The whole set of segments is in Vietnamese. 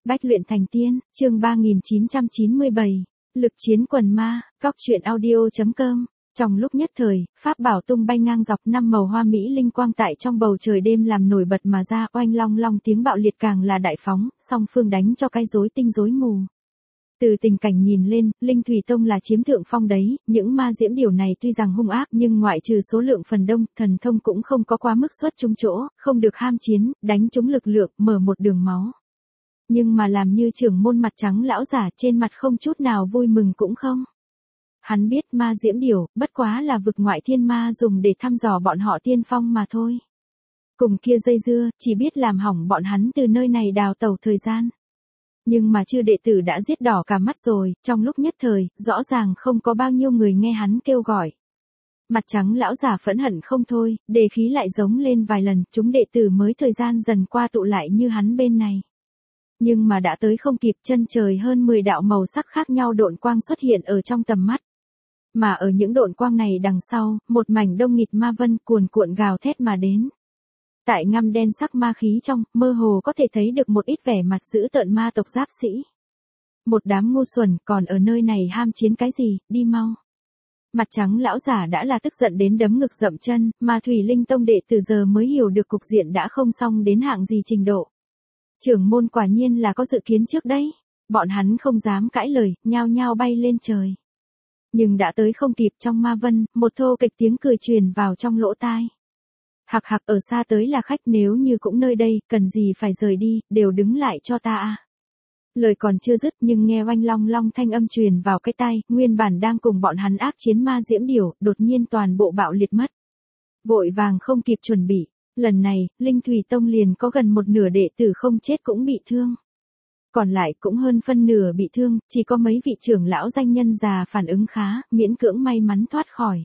Bách luyện thành tiên, chương 3997, lực chiến quần ma, góc truyện audio.com. Trong lúc nhất thời, pháp bảo tung bay ngang dọc 5 màu hoa mỹ linh quang tại trong bầu trời đêm làm nổi bật mà ra, oanh long long tiếng bạo liệt càng là đại phóng, song phương đánh cho cái rối tinh rối mù. Từ tình cảnh nhìn lên, Linh Thủy Tông là chiếm thượng phong đấy, những ma diễm điều này tuy rằng hung ác nhưng ngoại trừ số lượng phần đông, thần thông cũng không có quá mức xuất chúng chỗ, không được ham chiến, đánh trúng lực lượng, mở một đường máu. Nhưng mà làm như trưởng môn mặt trắng lão giả trên mặt không chút nào vui mừng cũng không. Hắn biết ma diễm điều, bất quá là vực ngoại thiên ma dùng để thăm dò bọn họ tiên phong mà thôi. Cùng kia dây dưa, chỉ biết làm hỏng bọn hắn từ nơi này đào tẩu thời gian. Nhưng mà chư đệ tử đã giết đỏ cả mắt rồi, trong lúc nhất thời, rõ ràng không có bao nhiêu người nghe hắn kêu gọi. Mặt trắng lão giả phẫn hận không thôi, đề khí lại giống lên vài lần, chúng đệ tử mới thời gian dần qua tụ lại như hắn bên này. Nhưng mà đã tới không kịp, chân trời hơn 10 đạo màu sắc khác nhau độn quang xuất hiện ở trong tầm mắt. Mà ở những độn quang này đằng sau, một mảnh đông nghịt ma vân cuồn cuộn gào thét mà đến. Tại ngăm đen sắc ma khí trong, mơ hồ có thể thấy được một ít vẻ mặt dữ tợn ma tộc giáp sĩ. Một đám ngu xuẩn còn ở nơi này ham chiến cái gì, đi mau. Mặt trắng lão giả đã là tức giận đến đấm ngực dậm chân, mà Thủy Linh Tông đệ từ giờ mới hiểu được cục diện đã không xong đến hạng gì trình độ. Trưởng môn quả nhiên là có dự kiến trước đấy. Bọn hắn không dám cãi lời, nhao nhao bay lên trời. Nhưng đã tới không kịp, trong ma vân, một thô kịch tiếng cười truyền vào trong lỗ tai. Hặc hặc, ở xa tới là khách, nếu như cũng nơi đây, cần gì phải rời đi, đều đứng lại cho ta a. Lời còn chưa dứt nhưng nghe oanh long long thanh âm truyền vào cái tai, nguyên bản đang cùng bọn hắn ác chiến ma diễm điểu, đột nhiên toàn bộ bạo liệt mất. Vội vàng không kịp chuẩn bị, lần này, Linh Thủy Tông liền có gần một nửa đệ tử không chết cũng bị thương. Còn lại cũng hơn phân nửa bị thương, chỉ có mấy vị trưởng lão danh nhân già phản ứng khá, miễn cưỡng may mắn thoát khỏi.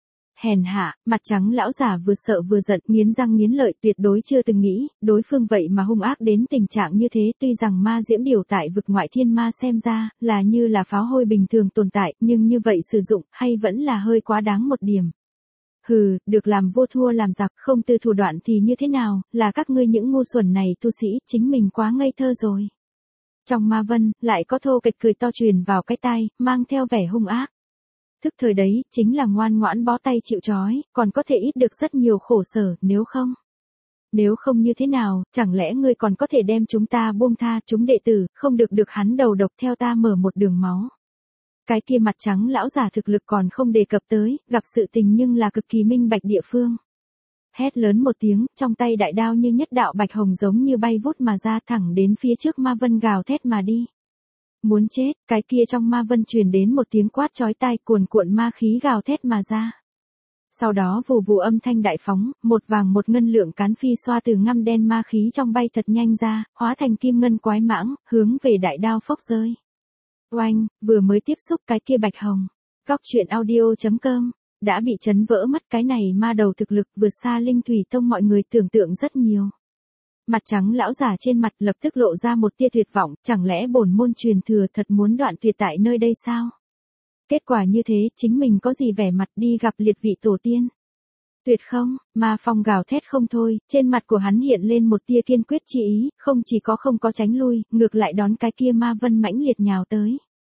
Hèn hạ, mặt trắng lão giả vừa sợ vừa giận, nghiến răng nghiến lợi, tuyệt đối chưa từng nghĩ, đối phương vậy mà hung ác đến tình trạng như thế. Tuy rằng ma diễm điều tại vực ngoại thiên ma xem ra, là như là pháo hôi bình thường tồn tại, nhưng như vậy sử dụng, hay vẫn là hơi quá đáng một điểm. Hừ, được làm vua thua làm giặc, không từ thủ đoạn thì như thế nào, là các ngươi những ngu xuẩn này tu sĩ, chính mình quá ngây thơ rồi. Trong ma vân, lại có thô kịch cười to truyền vào cái tai, mang theo vẻ hung ác. Thức thời đấy, chính là ngoan ngoãn bó tay chịu trói, còn có thể ít được rất nhiều khổ sở, nếu không. Nếu không như thế nào, chẳng lẽ ngươi còn có thể đem chúng ta buông tha, chúng đệ tử, không được hắn đầu độc theo ta mở một đường máu. Cái kia mặt trắng lão giả thực lực còn không đề cập tới, gặp sự tình nhưng là cực kỳ minh bạch địa phương. Hét lớn một tiếng, trong tay đại đao như nhất đạo bạch hồng giống như bay vút mà ra thẳng đến phía trước ma vân gào thét mà đi. Muốn chết, cái kia trong ma vân truyền đến một tiếng quát chói tai, cuồn cuộn ma khí gào thét mà ra. Sau đó vù vù âm thanh đại phóng, một vàng một ngân lượng cán phi xoa từ ngăm đen ma khí trong bay thật nhanh ra, hóa thành kim ngân quái mãng, hướng về đại đao phốc rơi. Oanh, vừa mới tiếp xúc cái kia bạch hồng. Góc truyện audio.com, đã bị chấn vỡ mất, cái này ma đầu thực lực vượt xa Linh Thủy Tông mọi người tưởng tượng rất nhiều. Mặt trắng lão giả trên mặt lập tức lộ ra một tia tuyệt vọng, chẳng lẽ bổn môn truyền thừa thật muốn đoạn tuyệt tại nơi đây sao? Kết quả như thế, chính mình có gì vẻ mặt đi gặp liệt vị tổ tiên? Tuyệt không, ma phong gào thét không thôi, trên mặt của hắn hiện lên một tia kiên quyết chi ý, không chỉ có không có tránh lui, ngược lại đón cái kia ma vân mãnh liệt nhào tới.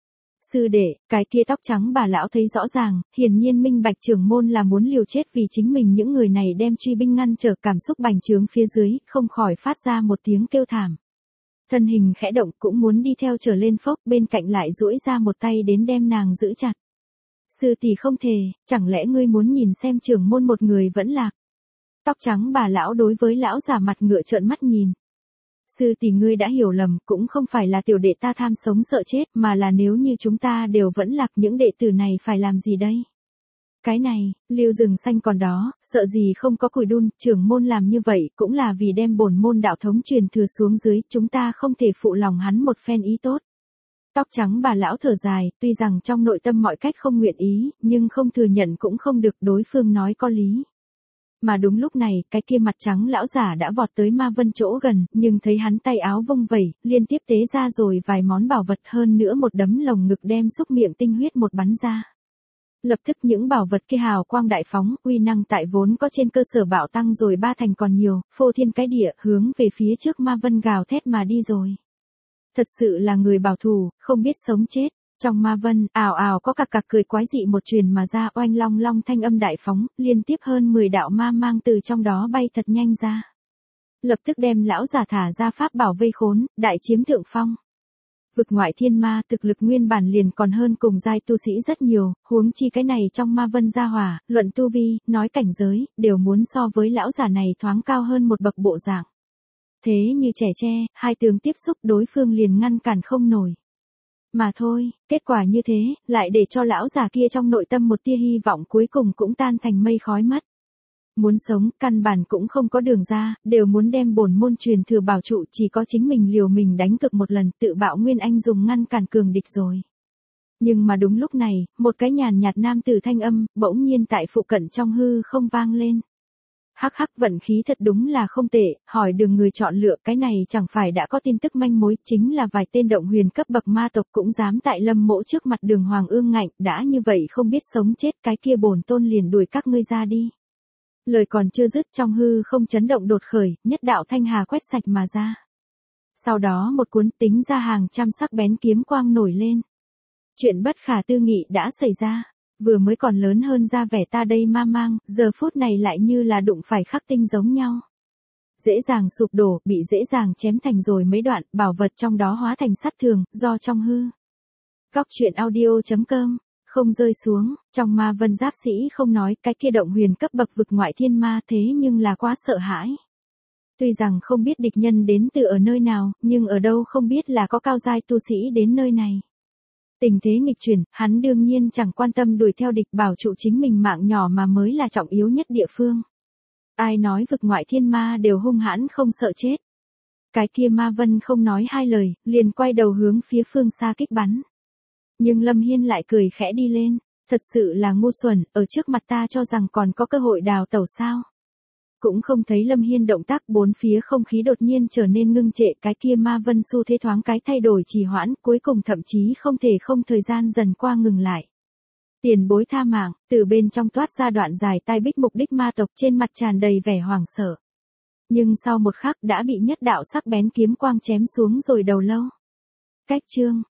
Sư đệ, cái kia tóc trắng bà lão thấy rõ ràng, hiển nhiên minh bạch trưởng môn là muốn liều chết vì chính mình, những người này đem truy binh ngăn trở, cảm xúc bành trướng phía dưới, không khỏi phát ra một tiếng kêu thảm. Thân hình khẽ động cũng muốn đi theo trở lên phốc, bên cạnh lại duỗi ra một tay đến đem nàng giữ chặt. Sư tỷ không thể, chẳng lẽ ngươi muốn nhìn xem trưởng môn một người vẫn lạc? Tóc trắng bà lão đối với lão giả mặt ngựa trợn mắt nhìn. Sư tỷ ngươi đã hiểu lầm, cũng không phải là tiểu đệ ta tham sống sợ chết, mà là nếu như chúng ta đều vẫn lạc, những đệ tử này phải làm gì đây? Cái này, Lưu rừng xanh còn đó, sợ gì không có củi đun, trưởng môn làm như vậy cũng là vì đem bổn môn đạo thống truyền thừa xuống dưới, chúng ta không thể phụ lòng hắn một phen ý tốt. Tóc trắng bà lão thở dài, tuy rằng trong nội tâm mọi cách không nguyện ý, nhưng không thừa nhận cũng không được, đối phương nói có lý. Mà đúng lúc này, cái kia mặt trắng lão giả đã vọt tới ma vân chỗ gần, nhưng thấy hắn tay áo vung vẩy, liên tiếp tế ra rồi vài món bảo vật, hơn nữa một đấm lồng ngực đem xúc miệng tinh huyết một bắn ra. Lập tức những bảo vật kia hào quang đại phóng, uy năng tại vốn có trên cơ sở bạo tăng rồi 3 thành còn nhiều, phô thiên cái địa, hướng về phía trước ma vân gào thét mà đi rồi. Thật sự là người bảo thủ, không biết sống chết. Trong ma vân, ào ào có cặc cặc cười quái dị một truyền mà ra, oanh long long thanh âm đại phóng, liên tiếp hơn 10 đạo ma mang từ trong đó bay thật nhanh ra. Lập tức đem lão giả thả ra pháp bảo vây khốn, đại chiếm thượng phong. Vực ngoại thiên ma thực lực nguyên bản liền còn hơn cùng giai tu sĩ rất nhiều, huống chi cái này trong ma vân gia hỏa, luận tu vi, nói cảnh giới, đều muốn so với lão giả này thoáng cao hơn một bậc bộ dạng. Thế như trẻ tre, hai tướng tiếp xúc đối phương liền ngăn cản không nổi. Mà thôi, kết quả như thế, lại để cho lão già kia trong nội tâm một tia hy vọng cuối cùng cũng tan thành mây khói mất. Muốn sống, căn bản cũng không có đường ra, đều muốn đem bổn môn truyền thừa bảo trụ, chỉ có chính mình liều mình đánh cực một lần, tự bạo nguyên anh dùng ngăn cản cường địch rồi. Nhưng mà đúng lúc này, một cái nhàn nhạt nam tử thanh âm, bỗng nhiên tại phụ cận trong hư không vang lên. Hắc hắc, vận khí thật đúng là không tệ, hỏi đường người chọn lựa, cái này chẳng phải đã có tin tức manh mối, chính là vài tên động huyền cấp bậc ma tộc cũng dám tại Lâm Mỗ trước mặt Đường Hoàng ương ngạnh, đã như vậy không biết sống chết, cái kia bổn tôn liền đuổi các ngươi ra đi. Lời còn chưa dứt, trong hư không chấn động đột khởi, nhất đạo thanh hà quét sạch mà ra. Sau đó một cuốn tính ra hàng trăm sắc bén kiếm quang nổi lên. Chuyện bất khả tư nghị đã xảy ra. Vừa mới còn lớn hơn ra vẻ ta đây ma mang, giờ phút này lại như là đụng phải khắc tinh giống nhau. Dễ dàng sụp đổ, bị dễ dàng chém thành rồi mấy đoạn, bảo vật trong đó hóa thành sắt thường, do trong hư. Góc truyện audio.com, không rơi xuống, trong ma vân giáp sĩ không nói, cái kia động huyền cấp bậc vực ngoại thiên ma thế nhưng là quá sợ hãi. Tuy rằng không biết địch nhân đến từ ở nơi nào, nhưng ở đâu không biết là có cao giai tu sĩ đến nơi này. Tình thế nghịch chuyển, hắn đương nhiên chẳng quan tâm đuổi theo địch, bảo trụ chính mình mạng nhỏ mà mới là trọng yếu nhất địa phương. Ai nói vực ngoại thiên ma đều hung hãn không sợ chết. Cái kia ma vân không nói hai lời, liền quay đầu hướng phía phương xa kích bắn. Nhưng Lâm Hiên lại cười khẽ đi lên, thật sự là ngu xuẩn, ở trước mặt ta cho rằng còn có cơ hội đào tẩu sao. Cũng không thấy Lâm Hiên động tác, bốn phía không khí đột nhiên trở nên ngưng trệ, cái kia ma vân xu thế thoáng cái thay đổi trì hoãn, cuối cùng thậm chí không thể không thời gian dần qua ngừng lại. Tiền bối tha mạng, từ bên trong toát ra đoạn dài tai bích mục đích ma tộc, trên mặt tràn đầy vẻ hoảng sợ. Nhưng sau một khắc đã bị nhất đạo sắc bén kiếm quang chém xuống rồi đầu lâu. Cách chương